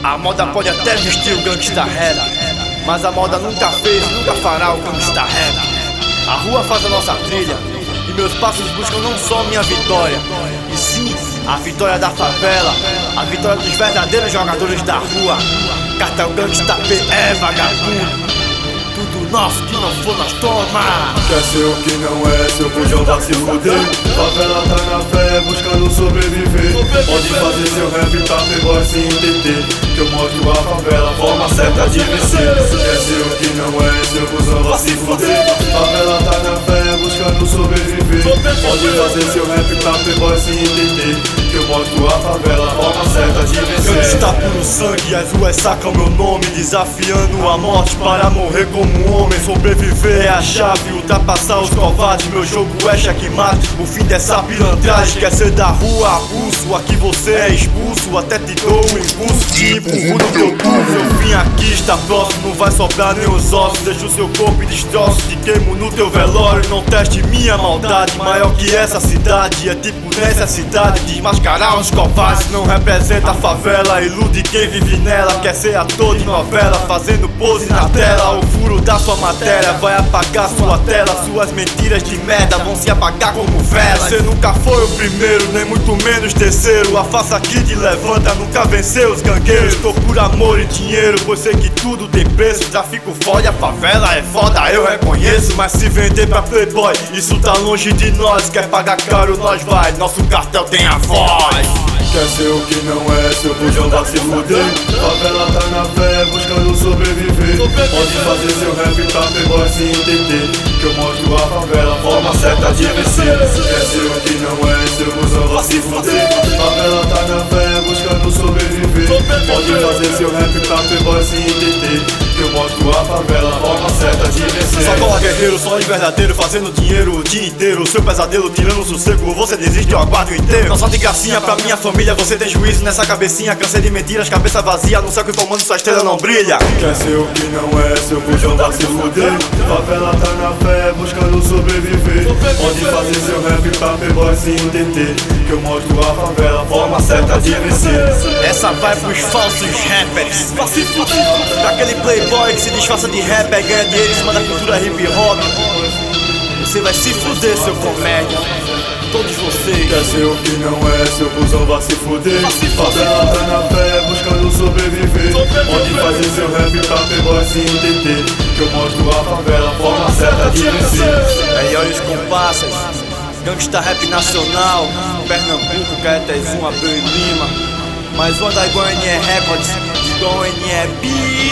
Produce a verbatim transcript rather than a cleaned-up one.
A moda pode até vestir o gangsta rap, mas a moda nunca fez, nunca fará o gangsta rap. A rua faz a nossa trilha, e meus passos buscam não só minha vitória, e sim a vitória da favela, a vitória dos verdadeiros jogadores da rua. Cartel Gangsta P é vagabundo, tudo nosso, que não for nós toma. Quer ser o que não é, seu bujão vai se fuder. Favela tá na fé, buscando sobreviver. Pode fazer seu rap pra playboy se entender, que eu mostro a favela, forma certa de vencer. Quer ser o que não é, seu bujão vai se fuder. Favela tá na fé, buscando sobreviver. Pode fazer seu rap pra playboy se entender, que eu mostro a favela, forma certa de vencer. Gangsta puro sangue, as ruas sacam meu nome, desafiando a morte para morrer como um homem. Sobreviver é a chave, ultrapassar os covardes. Meu jogo é checkmate, o fim dessa pilantragem. Quer ser da rua, abuso, aqui você é expulso. Até te dou um impulso, te empurro no teu tubo. Seu fim aqui está próximo, não vai sobrar nem os ossos. Deixo o seu corpo e destroço, te queimo no teu velório. Não teste minha maldade, maior que essa cidade. É tipo nessa cidade, desmascarar os covardes. Não representa a favela, ilude quem vive nela. Quer ser ator de novela, fazendo pose na tela. O furo da sua matéria vai apagar sua tela. Suas mentiras de merda vão se apagar como velas. Você nunca foi o primeiro, nem muito menos terceiro. A faça aqui de levanta, nunca venceu os gangueiros. Tô por amor e dinheiro, pois sei que tudo tem preço. Tráfico foda, a favela é foda, eu reconheço. Mas se vender pra playboy, isso tá longe de nós. Quer pagar caro, nós vai, nosso cartel tem a voz. Quer ser o que não é, seu bujão vai se fuder. Favela tá na fé, buscando sobreviver. Pode fazer seu rap pra playboy se entender, que eu mostro a favela, forma certa de vencer. Quer ser o que não é, seu bujão vai se fuder. Favela tá na fé, buscando sobreviver. Pode fazer seu rap pra playboy se entender, que eu mostro a favela, forma certa de vencer. Só cola guerreiro, só de verdadeiro, fazendo dinheiro o dia inteiro. Seu pesadelo tirando o sossego, você desiste, eu aguardo inteiro. Não só de gracinha pra minha família, você tem juízo nessa cabecinha. Cansei de mentiras, cabeça vazia, no céu que o comando sua estrela não brilha. Quer ser o que não é, seu bujão vai se fuder. Favela tá na fé, buscando sobreviver. Pode fazer seu rap pra playboy se entender, que eu mostro a favela, forma certa de vencer. Essa vai pros falsos rappers, vai se fuder. Pra aquele playboy que se disfarça de rapper, ganha dinheiro em cima da cultura hip hop. Você vai se fuder, seu comédia, todos vocês. Quer ser o que não é, seu buzão vai se fuder. Favela tá na fé, buscando sobreviver. Pode fazer seu rap pra playboy se entender, que eu mostro a favela, forma certa de vencer. Melhores comparsas, Gangsta Rap Nacional, Pernambuco, Caetés um, Abreu e Lima. Mais uma da Iguane Records, Iguane é B.